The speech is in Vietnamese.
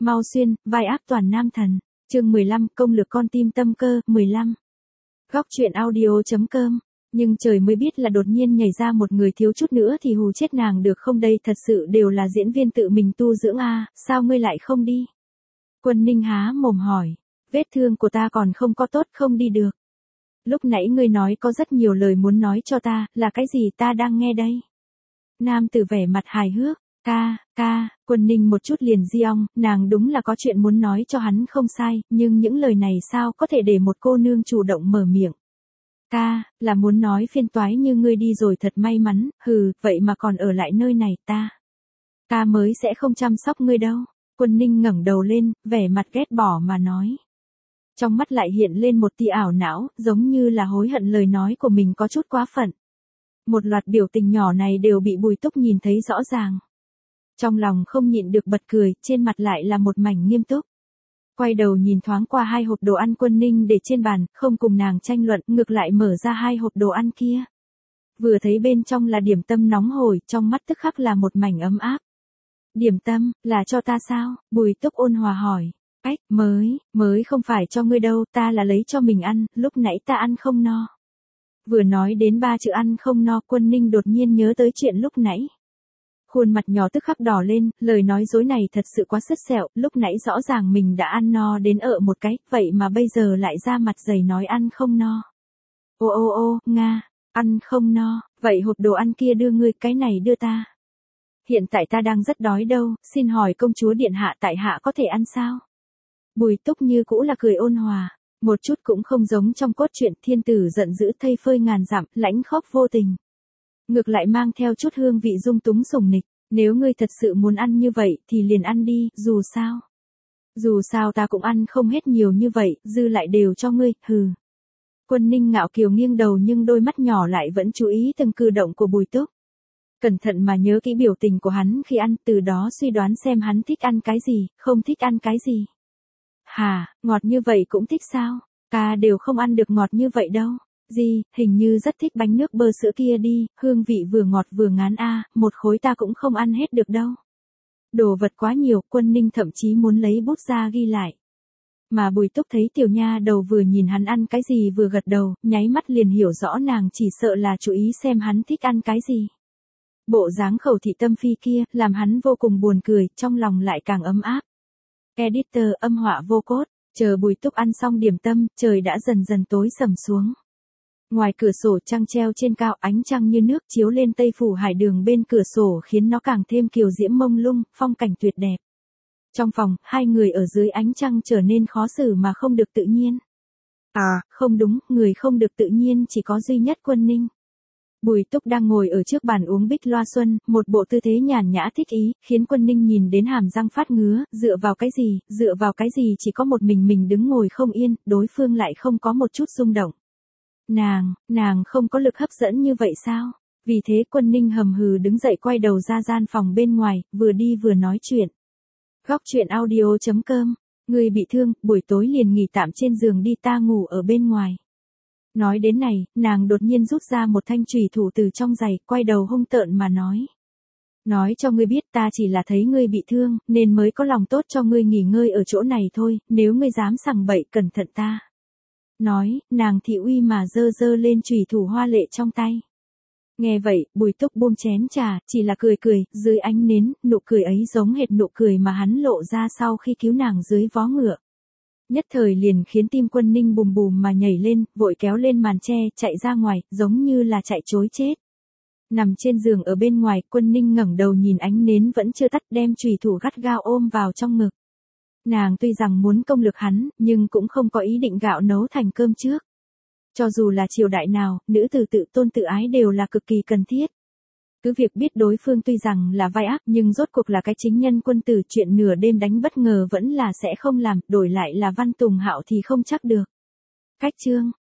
Mau Xuyên, vai ác toàn nam thần. Chương 15, công lược con tim tâm cơ, 15. Góc truyện audio.com. Nhưng trời mới biết là đột nhiên nhảy ra một người thiếu chút nữa thì hù chết nàng được không, đây thật sự đều là diễn viên tự mình tu dưỡng à, sao ngươi lại không đi? Quân Ninh há mồm hỏi, vết thương của ta còn không có tốt, không đi được. Lúc nãy ngươi nói có rất nhiều lời muốn nói cho ta, là cái gì ta đang nghe đây? Nam tử vẻ mặt hài hước, Quân Ninh một chút liền di ong, nàng đúng là có chuyện muốn nói cho hắn không sai, nhưng những lời này sao có thể để một cô nương chủ động mở miệng. Là muốn nói phiên toái như ngươi đi rồi thật may mắn, vậy mà còn ở lại nơi này ta mới sẽ không chăm sóc ngươi đâu. Quân Ninh ngẩng đầu lên, vẻ mặt ghét bỏ mà nói. Trong mắt lại hiện lên một tia ảo não, giống như là hối hận lời nói của mình có chút quá phận. Một loạt biểu tình nhỏ này đều bị Bùi Túc nhìn thấy rõ ràng. Trong lòng không nhịn được bật cười, trên mặt lại là một mảnh nghiêm túc. Quay đầu nhìn thoáng qua hai hộp đồ ăn Quân Ninh để trên bàn, không cùng nàng tranh luận, ngược lại mở ra hai hộp đồ ăn kia. Vừa thấy bên trong là điểm tâm nóng hổi, trong mắt tức khắc là một mảnh ấm áp. Điểm tâm, là cho ta sao? Bùi Túc ôn hòa hỏi. Mới không phải cho ngươi đâu, ta là lấy cho mình ăn, lúc nãy ta ăn không no. Vừa nói đến 3 chữ ăn không no, Quân Ninh đột nhiên nhớ tới chuyện lúc nãy. Khuôn mặt nhỏ tức khắc đỏ lên, lời nói dối này thật sự quá sứt sẹo, lúc nãy rõ ràng mình đã ăn no đến một cái, vậy mà bây giờ lại ra mặt dày nói ăn không no. Nga, ăn không no, vậy hộp đồ ăn kia đưa ngươi, cái này đưa ta. Hiện tại ta đang rất đói đâu, xin hỏi công chúa điện hạ tại hạ có thể ăn sao? Bùi Túc như cũ là cười ôn hòa, một chút cũng không giống trong cốt truyện thiên tử giận dữ thây phơi ngàn dặm, lãnh khóc vô tình. Ngược lại mang theo chút hương vị dung túng sủng nịch, nếu ngươi thật sự muốn ăn như vậy thì liền ăn đi, dù sao ta cũng ăn không hết nhiều như vậy, dư lại đều cho ngươi, Quân Ninh ngạo kiều nghiêng đầu nhưng đôi mắt nhỏ lại vẫn chú ý từng cử động của Bùi Túc. Cẩn thận mà nhớ kỹ biểu tình của hắn khi ăn, từ đó suy đoán xem hắn thích ăn cái gì, không thích ăn cái gì. Ngọt như vậy cũng thích sao? Ta đều không ăn được ngọt như vậy đâu. Hình như rất thích bánh nước bơ sữa kia đi, hương vị vừa ngọt vừa ngán một khối ta cũng không ăn hết được đâu. Đồ vật quá nhiều, Quân Ninh thậm chí muốn lấy bút ra ghi lại. Mà Bùi Túc thấy tiểu nha đầu vừa nhìn hắn ăn cái gì vừa gật đầu, nháy mắt liền hiểu rõ nàng chỉ sợ là chú ý xem hắn thích ăn cái gì. Bộ dáng khẩu thị tâm phi kia, làm hắn vô cùng buồn cười, trong lòng lại càng ấm áp. Editor âm họa vô cốt, chờ Bùi Túc ăn xong điểm tâm, trời đã dần dần tối sầm xuống. Ngoài cửa sổ trăng treo trên cao, ánh trăng như nước chiếu lên tây phủ hải đường bên cửa sổ khiến nó càng thêm kiều diễm mông lung, phong cảnh tuyệt đẹp. Trong phòng, hai người ở dưới ánh trăng trở nên khó xử mà không được tự nhiên. Không đúng, người không được tự nhiên chỉ có duy nhất Quân Ninh. Bùi Túc đang ngồi ở trước bàn uống bích loa xuân, một bộ tư thế nhàn nhã thích ý, khiến Quân Ninh nhìn đến hàm răng phát ngứa, dựa vào cái gì chỉ có một mình đứng ngồi không yên, đối phương lại không có một chút rung động. Nàng không có lực hấp dẫn như vậy sao? Vì thế Quân Ninh hầm hừ đứng dậy quay đầu ra gian phòng bên ngoài, vừa đi vừa nói chuyện. Góc truyện audio.com, người bị thương, buổi tối liền nghỉ tạm trên giường đi, ta ngủ ở bên ngoài. Nói đến này, nàng đột nhiên rút ra một thanh chùy thủ từ trong giày, quay đầu hung tợn mà nói. Nói cho ngươi biết ta chỉ là thấy ngươi bị thương, nên mới có lòng tốt cho ngươi nghỉ ngơi ở chỗ này thôi, nếu ngươi dám sằng bậy cẩn thận ta. Nói, nàng thị uy mà giơ lên chùy thủ hoa lệ trong tay. Nghe vậy, Bùi Túc buông chén trà, chỉ là cười, dưới ánh nến, nụ cười ấy giống hệt nụ cười mà hắn lộ ra sau khi cứu nàng dưới vó ngựa. Nhất thời liền khiến tim Quân Ninh bùm bùm mà nhảy lên, vội kéo lên màn che, chạy ra ngoài, giống như là chạy trối chết. Nằm trên giường ở bên ngoài, Quân Ninh ngẩng đầu nhìn ánh nến vẫn chưa tắt, đem chùy thủ gắt gao ôm vào trong ngực. Nàng tuy rằng muốn công lược hắn, nhưng cũng không có ý định gạo nấu thành cơm trước. Cho dù là triều đại nào, nữ tử tự tôn tự ái đều là cực kỳ cần thiết. Cứ việc biết đối phương tuy rằng là vai ác nhưng rốt cuộc là cái chính nhân quân tử, chuyện nửa đêm đánh bất ngờ vẫn là sẽ không làm, đổi lại là Văn Tùng Hạo thì không chắc được. Cách chương